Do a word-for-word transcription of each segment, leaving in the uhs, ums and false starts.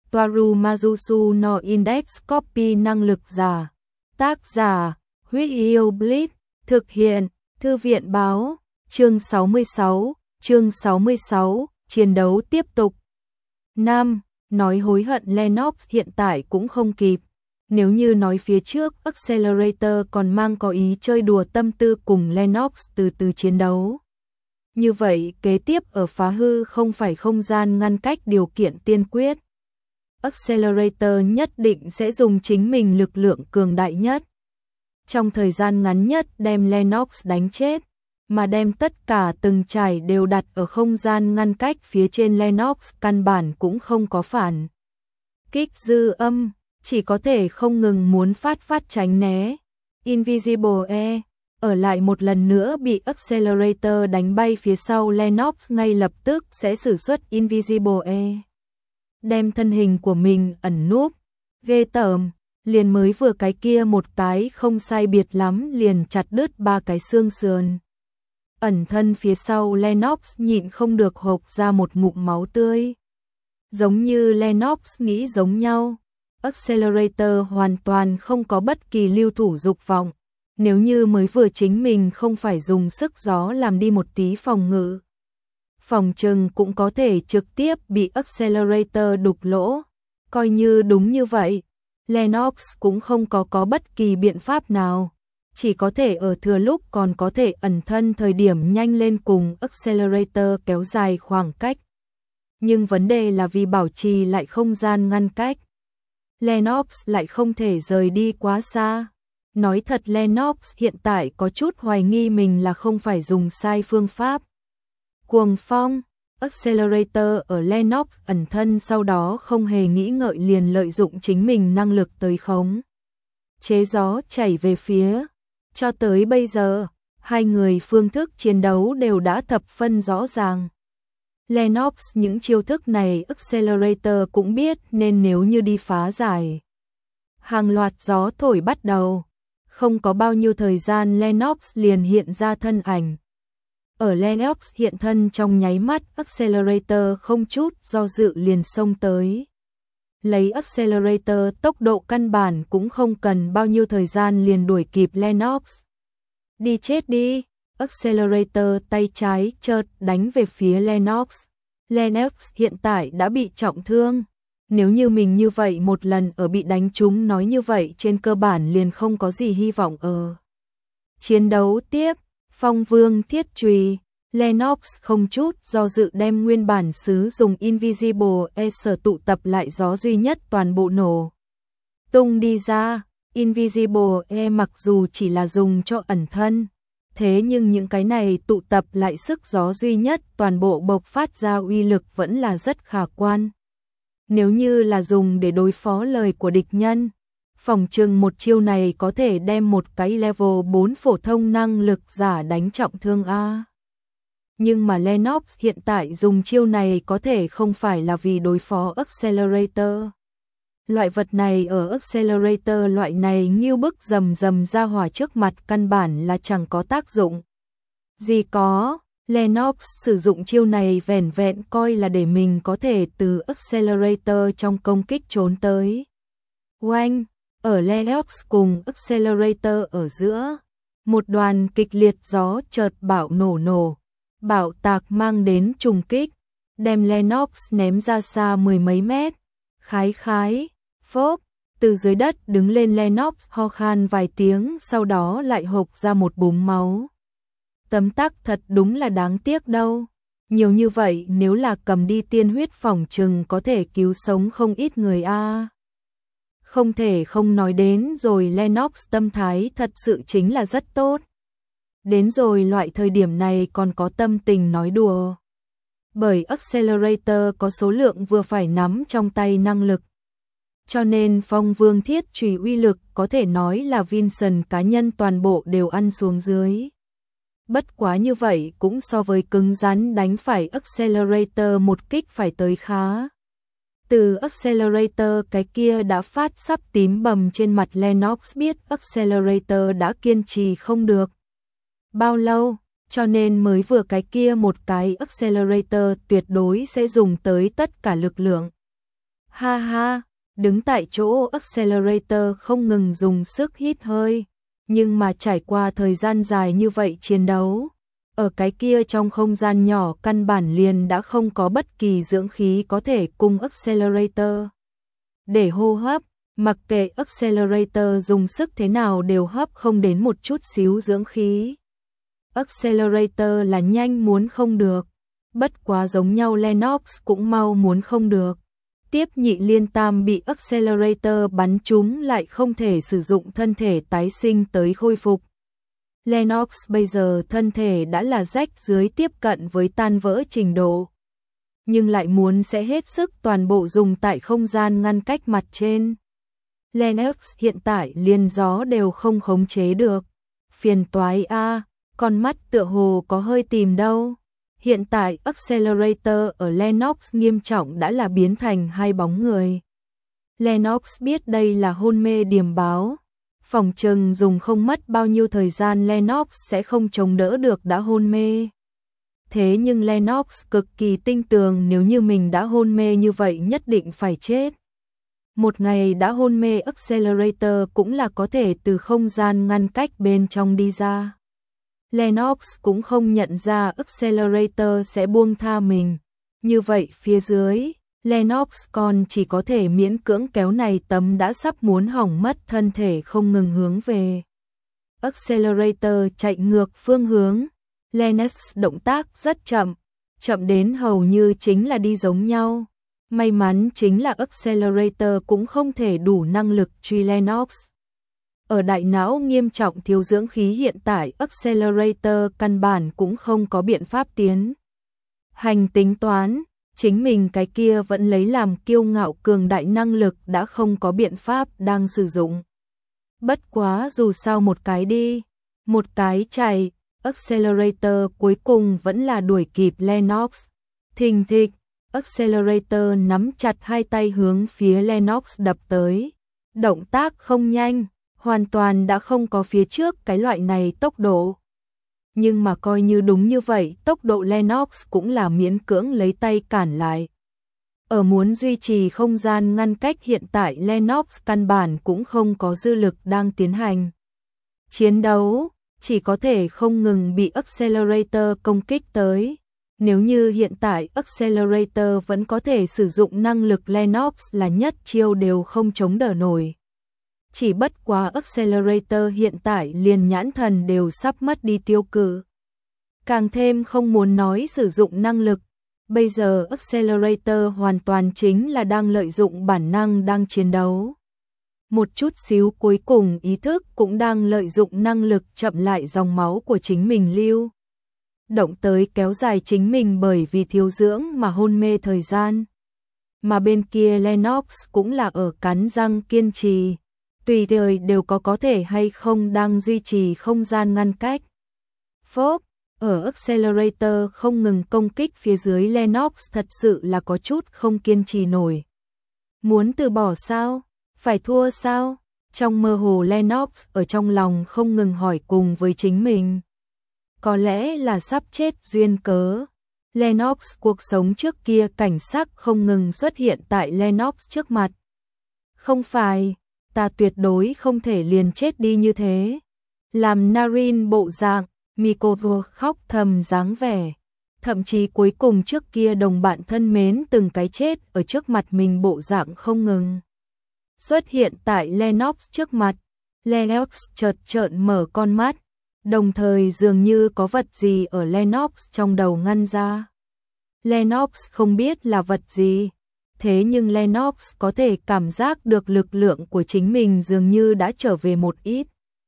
Toaru Majusu no Index Copy năng lực giả. Tác giả, Huyết Yêu Blitz, thực hiện, Thư viện Báo, chương sáu mươi sáu, chương sáu mươi sáu, chiến đấu tiếp tục. năm. Nói hối hận Lennox hiện tại cũng không kịp. Nếu như nói phía trước, Accelerator còn mang có ý chơi đùa tâm tư cùng Lennox từ từ chiến đấu. Như vậy, kế tiếp ở phá hư không phải không gian ngăn cách điều kiện tiên quyết. Accelerator nhất định sẽ dùng chính mình lực lượng cường đại nhất. Trong thời gian ngắn nhất đem Lennox đánh chết, mà đem tất cả từng trải đều đặt ở không gian ngăn cách phía trên Lennox căn bản cũng không có phản kích dư âm, chỉ có thể không ngừng muốn phát phát tránh né. Invisible E, ở lại một lần nữa bị Accelerator đánh bay phía sau Lennox ngay lập tức sẽ sử xuất Invisible E. Đem thân hình của mình ẩn núp, ghê tởm, liền mới vừa cái kia một cái không sai biệt lắm liền chặt đứt ba cái xương sườn. Ẩn thân phía sau Lennox nhịn không được hộc ra một ngụm máu tươi. Giống như Lennox nghĩ giống nhau, Accelerator hoàn toàn không có bất kỳ lưu thủ dục vọng. Nếu như mới vừa chính mình không phải dùng sức gió làm đi một tí phòng ngự, phòng trừng cũng có thể trực tiếp bị Accelerator đục lỗ. Coi như đúng như vậy, Lennox cũng không có có bất kỳ biện pháp nào, chỉ có thể ở thừa lúc còn có thể ẩn thân thời điểm nhanh lên cùng Accelerator kéo dài khoảng cách. Nhưng vấn đề là vì bảo trì lại không gian ngăn cách, Lennox lại không thể rời đi quá xa. Nói thật Lennox hiện tại có chút hoài nghi mình là không phải dùng sai phương pháp. Cuồng phong, Accelerator ở Lennox ẩn thân sau đó không hề nghĩ ngợi liền lợi dụng chính mình năng lực tới khống chế gió chảy về phía. Cho tới bây giờ, hai người phương thức chiến đấu đều đã thập phân rõ ràng. Lennox những chiêu thức này Accelerator cũng biết, nên nếu như đi phá giải, hàng loạt gió thổi bắt đầu. Không có bao nhiêu thời gian Lennox liền hiện ra thân ảnh. Ở Lennox hiện thân trong nháy mắt, Accelerator không chút do dự liền xông tới. Lấy Accelerator tốc độ căn bản cũng không cần bao nhiêu thời gian liền đuổi kịp Lennox. Đi chết đi, Accelerator tay trái chợt đánh về phía Lennox. Lennox hiện tại đã bị trọng thương. Nếu như mình như vậy một lần ở bị đánh trúng, nói như vậy trên cơ bản liền không có gì hy vọng ở chiến đấu tiếp. Phong Vương Thiết Chùy, Lennox không chút do dự đem nguyên bản sứ dùng Invisible E sở tụ tập lại gió duy nhất toàn bộ nổ tung đi ra. Invisible E mặc dù chỉ là dùng cho ẩn thân, thế nhưng những cái này tụ tập lại sức gió duy nhất toàn bộ bộc phát ra uy lực vẫn là rất khả quan. Nếu như là dùng để đối phó lời của địch nhân, phòng trừng một chiêu này có thể đem một cái level bốn phổ thông năng lực giả đánh trọng thương a. Nhưng mà Lennox hiện tại dùng chiêu này có thể không phải là vì đối phó Accelerator. Loại vật này ở Accelerator loại này nghiêu bức rầm rầm ra hỏa trước mặt căn bản là chẳng có tác dụng gì có. Lennox sử dụng chiêu này vẻn vẹn coi là để mình có thể từ Accelerator trong công kích trốn tới. Oanh, ở Lennox cùng Accelerator ở giữa, một đoàn kịch liệt gió chợt bạo nổ nổ, bạo tạc mang đến trùng kích, đem Lennox ném ra xa mười mấy mét. Khái khái, phốp, từ dưới đất đứng lên Lennox ho khan vài tiếng, sau đó lại hộc ra một búng máu. Tấm tắc thật đúng là đáng tiếc đâu. Nhiều như vậy nếu là cầm đi tiên huyết phòng trừng có thể cứu sống không ít người a. Không thể không nói đến rồi Lennox tâm thái thật sự chính là rất tốt. Đến rồi loại thời điểm này còn có tâm tình nói đùa. Bởi Accelerator có số lượng vừa phải nắm trong tay năng lực. Cho nên Phong Vương Thiết Chùy uy lực có thể nói là Vincent cá nhân toàn bộ đều ăn xuống dưới. Bất quá như vậy cũng so với cứng rắn đánh phải Accelerator một kích phải tới khá. Từ Accelerator cái kia đã phát sắp tím bầm trên mặt Lennox biết Accelerator đã kiên trì không được bao lâu, cho nên mới vừa cái kia một cái Accelerator tuyệt đối sẽ dùng tới tất cả lực lượng. Ha ha, đứng tại chỗ Accelerator không ngừng dùng sức hít hơi, nhưng mà trải qua thời gian dài như vậy chiến đấu, ở cái kia trong không gian nhỏ căn bản liền đã không có bất kỳ dưỡng khí có thể cùng Accelerator để hô hấp, mặc kệ Accelerator dùng sức thế nào đều hấp không đến một chút xíu dưỡng khí. Accelerator là nhanh muốn không được, bất quá giống nhau Lennox cũng mau muốn không được. Tiếp nhị liên tam bị Accelerator bắn trúng lại không thể sử dụng thân thể tái sinh tới khôi phục. Lennox bây giờ thân thể đã là rách dưới tiếp cận với tan vỡ trình độ, nhưng lại muốn sẽ hết sức toàn bộ dùng tại không gian ngăn cách mặt trên. Lennox hiện tại liền gió đều không khống chế được. Phiền toái a, con mắt tựa hồ có hơi tìm đâu. Hiện tại Accelerator ở Lennox nghiêm trọng đã là biến thành hai bóng người. Lennox biết đây là hôn mê điềm báo. Phòng trừng dùng không mất bao nhiêu thời gian Lennox sẽ không chống đỡ được đã hôn mê. Thế nhưng Lennox cực kỳ tinh tường nếu như mình đã hôn mê như vậy nhất định phải chết. Một ngày đã hôn mê Accelerator cũng là có thể từ không gian ngăn cách bên trong đi ra. Lennox cũng không nhận ra Accelerator sẽ buông tha mình. Như vậy phía dưới, Lennox còn chỉ có thể miễn cưỡng kéo này tấm đã sắp muốn hỏng mất thân thể không ngừng hướng về. Accelerator chạy ngược phương hướng. Lennox động tác rất chậm, chậm đến hầu như chính là đi giống nhau. May mắn chính là Accelerator cũng không thể đủ năng lực truy Lennox. Ở đại não nghiêm trọng thiếu dưỡng khí hiện tại Accelerator căn bản cũng không có biện pháp tiến hành tính toán, chính mình cái kia vẫn lấy làm kiêu ngạo cường đại năng lực đã không có biện pháp đang sử dụng. Bất quá dù sao một cái đi, một cái chạy, Accelerator cuối cùng vẫn là đuổi kịp Lennox. Thình thịch, Accelerator nắm chặt hai tay hướng phía Lennox đập tới. Động tác không nhanh, hoàn toàn đã không có phía trước cái loại này tốc độ. Nhưng mà coi như đúng như vậy, tốc độ Lennox cũng là miễn cưỡng lấy tay cản lại. Ở muốn duy trì không gian ngăn cách hiện tại Lennox căn bản cũng không có dư lực đang tiến hành chiến đấu, chỉ có thể không ngừng bị Accelerator công kích tới. Nếu như hiện tại Accelerator vẫn có thể sử dụng năng lực Lennox là nhất chiêu đều không chống đỡ nổi. Chỉ bất quá Accelerator hiện tại liền nhãn thần đều sắp mất đi tiêu cự. Càng thêm không muốn nói sử dụng năng lực. Bây giờ Accelerator hoàn toàn chính là đang lợi dụng bản năng đang chiến đấu. Một chút xíu cuối cùng ý thức cũng đang lợi dụng năng lực chậm lại dòng máu của chính mình lưu động tới kéo dài chính mình bởi vì thiếu dưỡng mà hôn mê thời gian. Mà bên kia Lennox cũng là ở cắn răng kiên trì, tùy thời đều có có thể hay không đang duy trì không gian ngăn cách. Phốp, ở Accelerator không ngừng công kích phía dưới Lennox thật sự là có chút không kiên trì nổi. Muốn từ bỏ sao? Phải thua sao? Trong mơ hồ Lennox ở trong lòng không ngừng hỏi cùng với chính mình. Có lẽ là sắp chết duyên cớ. Lennox cuộc sống trước kia cảnh sắc không ngừng xuất hiện tại Lennox trước mặt. Không phải, ta tuyệt đối không thể liền chết đi như thế. Làm Narin bộ dạng, Mikoto khóc thầm dáng vẻ. Thậm chí cuối cùng trước kia đồng bạn thân mến từng cái chết ở trước mặt mình bộ dạng không ngừng xuất hiện tại Lennox trước mặt. Lennox chợt trợn mở con mắt, đồng thời dường như có vật gì ở Lennox trong đầu ngăn ra. Lennox không biết là vật gì, thế nhưng Lennox có thể cảm giác được lực lượng của chính mình dường như đã trở về một ít.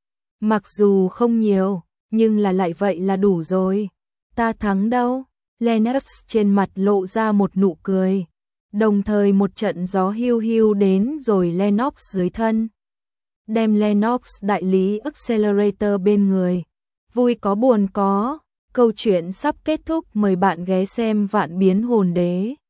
Mặc dù không nhiều, nhưng là lại vậy là đủ rồi. Ta thắng đâu? Lennox trên mặt lộ ra một nụ cười. Đồng thời một trận gió hiu hiu đến rồi Lennox dưới thân. Đem Lennox đại lý Accelerator bên người. Vui có buồn có. Câu chuyện sắp kết thúc, mời bạn ghé xem Vạn Biến Hồn Đế.